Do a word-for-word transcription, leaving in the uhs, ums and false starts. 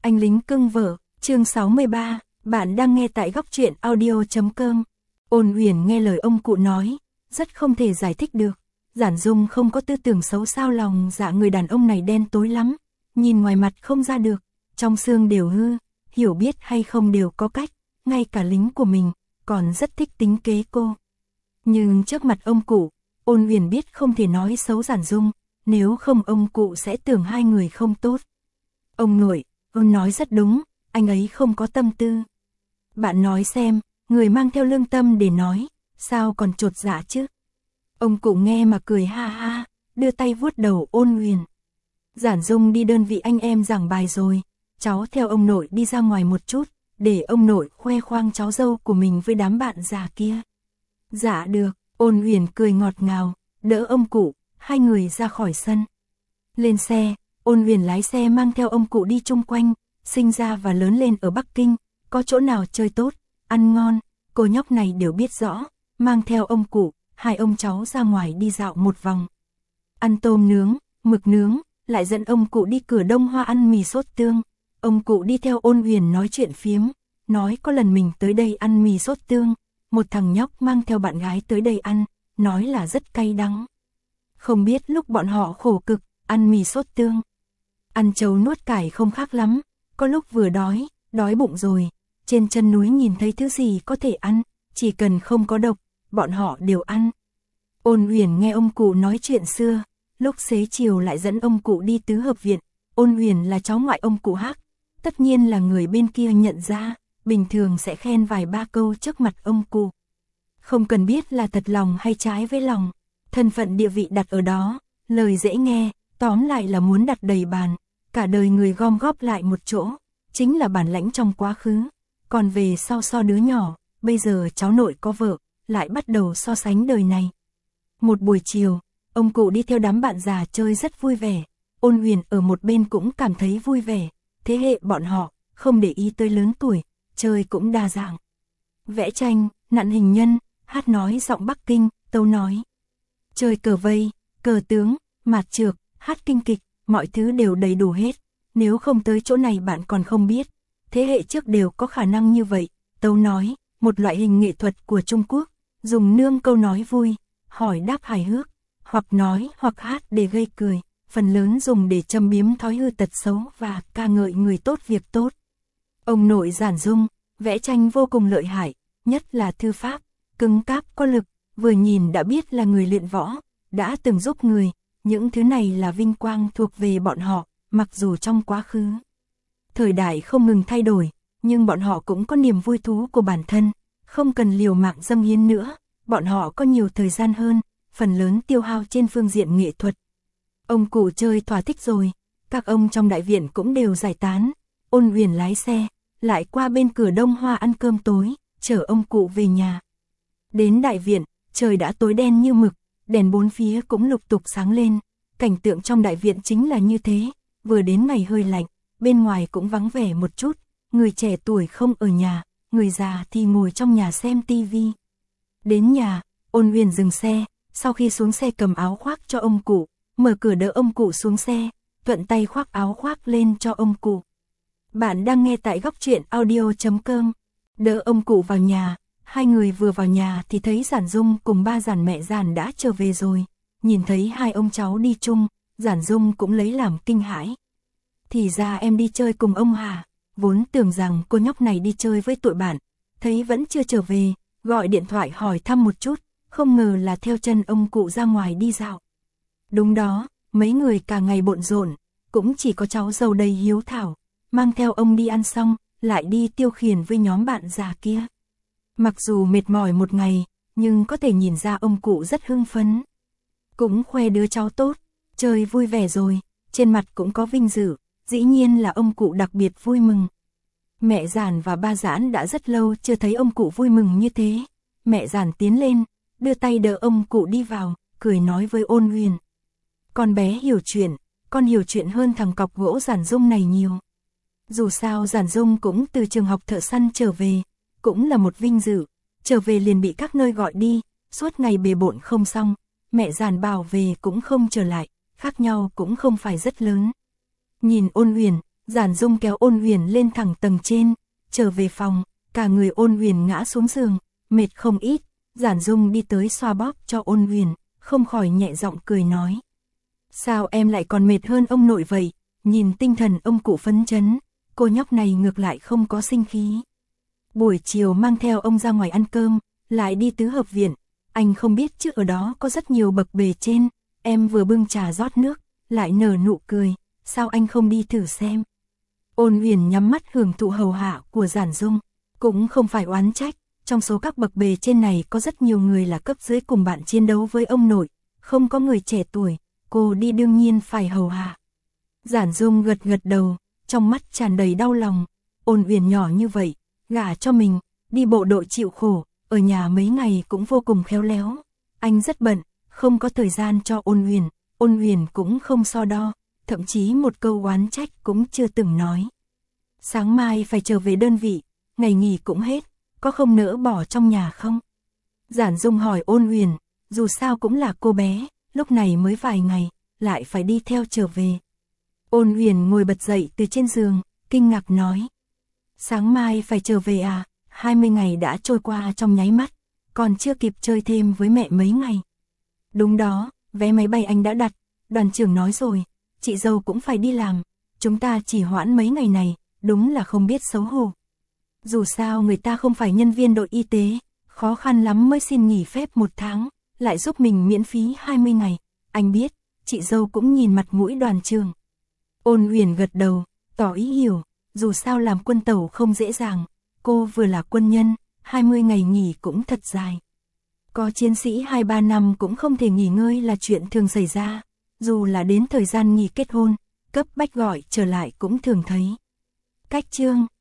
Anh lính cưng vợ, chương sáu mươi ba, bạn đang nghe tại góc truyện audio chấm com. Ôn Uyển nghe lời ông cụ nói, rất không thể giải thích được. Giản Dung không có tư tưởng xấu sao, lòng dạ người đàn ông này đen tối lắm, nhìn ngoài mặt không ra được, trong xương đều hư, hiểu biết hay không đều có cách, ngay cả lính của mình, còn rất thích tính kế cô. Nhưng trước mặt ông cụ, Ôn Uyển biết không thể nói xấu Giản Dung, nếu không ông cụ sẽ tưởng hai người không tốt. Ông nội, ông nói rất đúng, anh ấy không có tâm tư. Bạn nói xem, người mang theo lương tâm để nói, sao còn chột dạ chứ? Ông cụ nghe mà cười ha ha, đưa tay vuốt đầu Ôn Uyển. Giản Dung đi đơn vị anh em giảng bài rồi, cháu theo ông nội đi ra ngoài một chút, để ông nội khoe khoang cháu dâu của mình với đám bạn già kia. Dạ được, Ôn Uyển cười ngọt ngào, đỡ ông cụ, hai người ra khỏi sân. Lên xe, Ôn Uyển lái xe mang theo ông cụ đi chung quanh, sinh ra và lớn lên ở Bắc Kinh, có chỗ nào chơi tốt, ăn ngon, cô nhóc này đều biết rõ, mang theo ông cụ, hai ông cháu ra ngoài đi dạo một vòng. Ăn tôm nướng, mực nướng, lại dẫn ông cụ đi Cửa Đông Hoa ăn mì sốt tương. Ông cụ đi theo Ôn Uyển nói chuyện phiếm, nói có lần mình tới đây ăn mì sốt tương, một thằng nhóc mang theo bạn gái tới đây ăn, nói là rất cay đắng. Không biết lúc bọn họ khổ cực, ăn mì sốt tương. Ăn trâu nuốt cải không khác lắm, có lúc vừa đói, đói bụng rồi, trên chân núi nhìn thấy thứ gì có thể ăn, chỉ cần không có độc, bọn họ đều ăn. Ôn Uyển nghe ông cụ nói chuyện xưa, lúc xế chiều lại dẫn ông cụ đi tứ hợp viện. Ôn Uyển là cháu ngoại ông cụ Hắc, tất nhiên là người bên kia nhận ra, bình thường sẽ khen vài ba câu trước mặt ông cụ. Không cần biết là thật lòng hay trái với lòng, thân phận địa vị đặt ở đó, lời dễ nghe, tóm lại là muốn đặt đầy bàn, cả đời người gom góp lại một chỗ, chính là bản lãnh trong quá khứ. Còn về sau so đứa nhỏ, bây giờ cháu nội có vợ, lại bắt đầu so sánh đời này. Một buổi chiều, ông cụ đi theo đám bạn già chơi rất vui vẻ, Ôn Uyển ở một bên cũng cảm thấy vui vẻ, thế hệ bọn họ, không để ý tới lớn tuổi, chơi cũng đa dạng. Vẽ tranh, nặn hình nhân, hát nói giọng Bắc Kinh, tấu nói. Chơi cờ vây, cờ tướng, mạt trược, hát kinh kịch, mọi thứ đều đầy đủ hết. Nếu không tới chỗ này bạn còn không biết. Thế hệ trước đều có khả năng như vậy. Tấu nói, một loại hình nghệ thuật của Trung Quốc, dùng nương câu nói vui, hỏi đáp hài hước, hoặc nói hoặc hát để gây cười, phần lớn dùng để châm biếm thói hư tật xấu và ca ngợi người tốt việc tốt. Ông nội Giản Dung, vẽ tranh vô cùng lợi hại, nhất là thư pháp, cứng cáp có lực, vừa nhìn đã biết là người luyện võ, đã từng giúp người, những thứ này là vinh quang thuộc về bọn họ, mặc dù trong quá khứ. Thời đại không ngừng thay đổi, nhưng bọn họ cũng có niềm vui thú của bản thân, không cần liều mạng dâng hiến nữa, bọn họ có nhiều thời gian hơn, phần lớn tiêu hao trên phương diện nghệ thuật. Ông cụ chơi thỏa thích rồi, các ông trong đại viện cũng đều giải tán, Ôn Uyển lái xe, lại qua bên Cửa Đông Hoa ăn cơm tối, chở ông cụ về nhà. Đến đại viện, trời đã tối đen như mực, đèn bốn phía cũng lục tục sáng lên, cảnh tượng trong đại viện chính là như thế, vừa đến ngày hơi lạnh, bên ngoài cũng vắng vẻ một chút, người trẻ tuổi không ở nhà, người già thì ngồi trong nhà xem tivi. Đến nhà, Ôn Uyển dừng xe, sau khi xuống xe cầm áo khoác cho ông cụ, mở cửa đỡ ông cụ xuống xe, thuận tay khoác áo khoác lên cho ông cụ. Bạn đang nghe tại góc truyện audio chấm com. Đỡ ông cụ vào nhà, hai người vừa vào nhà thì thấy Giản Dung cùng ba Giản mẹ Giản đã trở về rồi. Nhìn thấy hai ông cháu đi chung, Giản Dung cũng lấy làm kinh hãi. Thì ra em đi chơi cùng ông hả? Vốn tưởng rằng cô nhóc này đi chơi với tụi bạn, thấy vẫn chưa trở về, gọi điện thoại hỏi thăm một chút, không ngờ là theo chân ông cụ ra ngoài đi dạo. Đúng đó, mấy người cả ngày bộn rộn, cũng chỉ có cháu dâu đây hiếu thảo, mang theo ông đi ăn xong, lại đi tiêu khiển với nhóm bạn già kia. Mặc dù mệt mỏi một ngày, nhưng có thể nhìn ra ông cụ rất hưng phấn. Cũng khoe đứa cháu tốt, chơi vui vẻ rồi, trên mặt cũng có vinh dự, dĩ nhiên là ông cụ đặc biệt vui mừng. Mẹ Giản và ba Giản đã rất lâu chưa thấy ông cụ vui mừng như thế. Mẹ Giản tiến lên, đưa tay đỡ ông cụ đi vào, cười nói với Ôn Uyển. Con bé hiểu chuyện, con hiểu chuyện hơn thằng cọc gỗ Giản Dung này nhiều. Dù sao Giản Dung cũng từ trường học thợ săn trở về, cũng là một vinh dự, trở về liền bị các nơi gọi đi, suốt ngày bề bộn không xong, mẹ Giản bảo về cũng không trở lại, khác nhau cũng không phải rất lớn. Nhìn Ôn Uyển, Giản Dung kéo Ôn Huyền lên thẳng tầng trên, trở về phòng, cả người Ôn Huyền ngã xuống giường, mệt không ít. Giản Dung đi tới xoa bóp cho Ôn Huyền, không khỏi nhẹ giọng cười nói. Sao em lại còn mệt hơn ông nội vậy? Nhìn tinh thần ông cụ phấn chấn, cô nhóc này ngược lại không có sinh khí. Buổi chiều mang theo ông ra ngoài ăn cơm, lại đi tứ hợp viện. Anh không biết chứ ở đó có rất nhiều bậc bề trên. Em vừa bưng trà rót nước, lại nở nụ cười. Sao anh không đi thử xem? Ôn Huyền nhắm mắt hưởng thụ hầu hạ của Giản Dung. Cũng không phải oán trách, trong số các bậc bề trên này có rất nhiều người là cấp dưới cùng bạn chiến đấu với ông nội. Không có người trẻ tuổi, cô đi đương nhiên phải hầu hạ. Giản Dung gật gật đầu, trong mắt tràn đầy đau lòng. Ôn Huyền nhỏ như vậy, gả cho mình, đi bộ đội chịu khổ, ở nhà mấy ngày cũng vô cùng khéo léo. Anh rất bận, không có thời gian cho Ôn Huyền, Ôn Huyền cũng không so đo, thậm chí một câu oán trách cũng chưa từng nói. Sáng mai phải trở về đơn vị, ngày nghỉ cũng hết, có không nỡ bỏ trong nhà không? Giản Dung hỏi Ôn Huyền, dù sao cũng là cô bé, lúc này mới vài ngày, lại phải đi theo trở về. Ôn Huyền ngồi bật dậy từ trên giường, kinh ngạc nói. Sáng mai phải trở về à, hai mươi ngày đã trôi qua trong nháy mắt, còn chưa kịp chơi thêm với mẹ mấy ngày. Đúng đó, vé máy bay anh đã đặt, đoàn trưởng nói rồi, chị dâu cũng phải đi làm, chúng ta chỉ hoãn mấy ngày này, đúng là không biết xấu hổ. Dù sao người ta không phải nhân viên đội y tế, khó khăn lắm mới xin nghỉ phép một tháng, lại giúp mình miễn phí hai mươi ngày, anh biết, chị dâu cũng nhìn mặt mũi đoàn trưởng. Ôn Huyền gật đầu, tỏ ý hiểu, dù sao làm quân tàu không dễ dàng, cô vừa là quân nhân, hai mươi ngày nghỉ cũng thật dài. Có chiến sĩ hai ba năm cũng không thể nghỉ ngơi là chuyện thường xảy ra, dù là đến thời gian nghỉ kết hôn, cấp bách gọi trở lại cũng thường thấy. Cách chương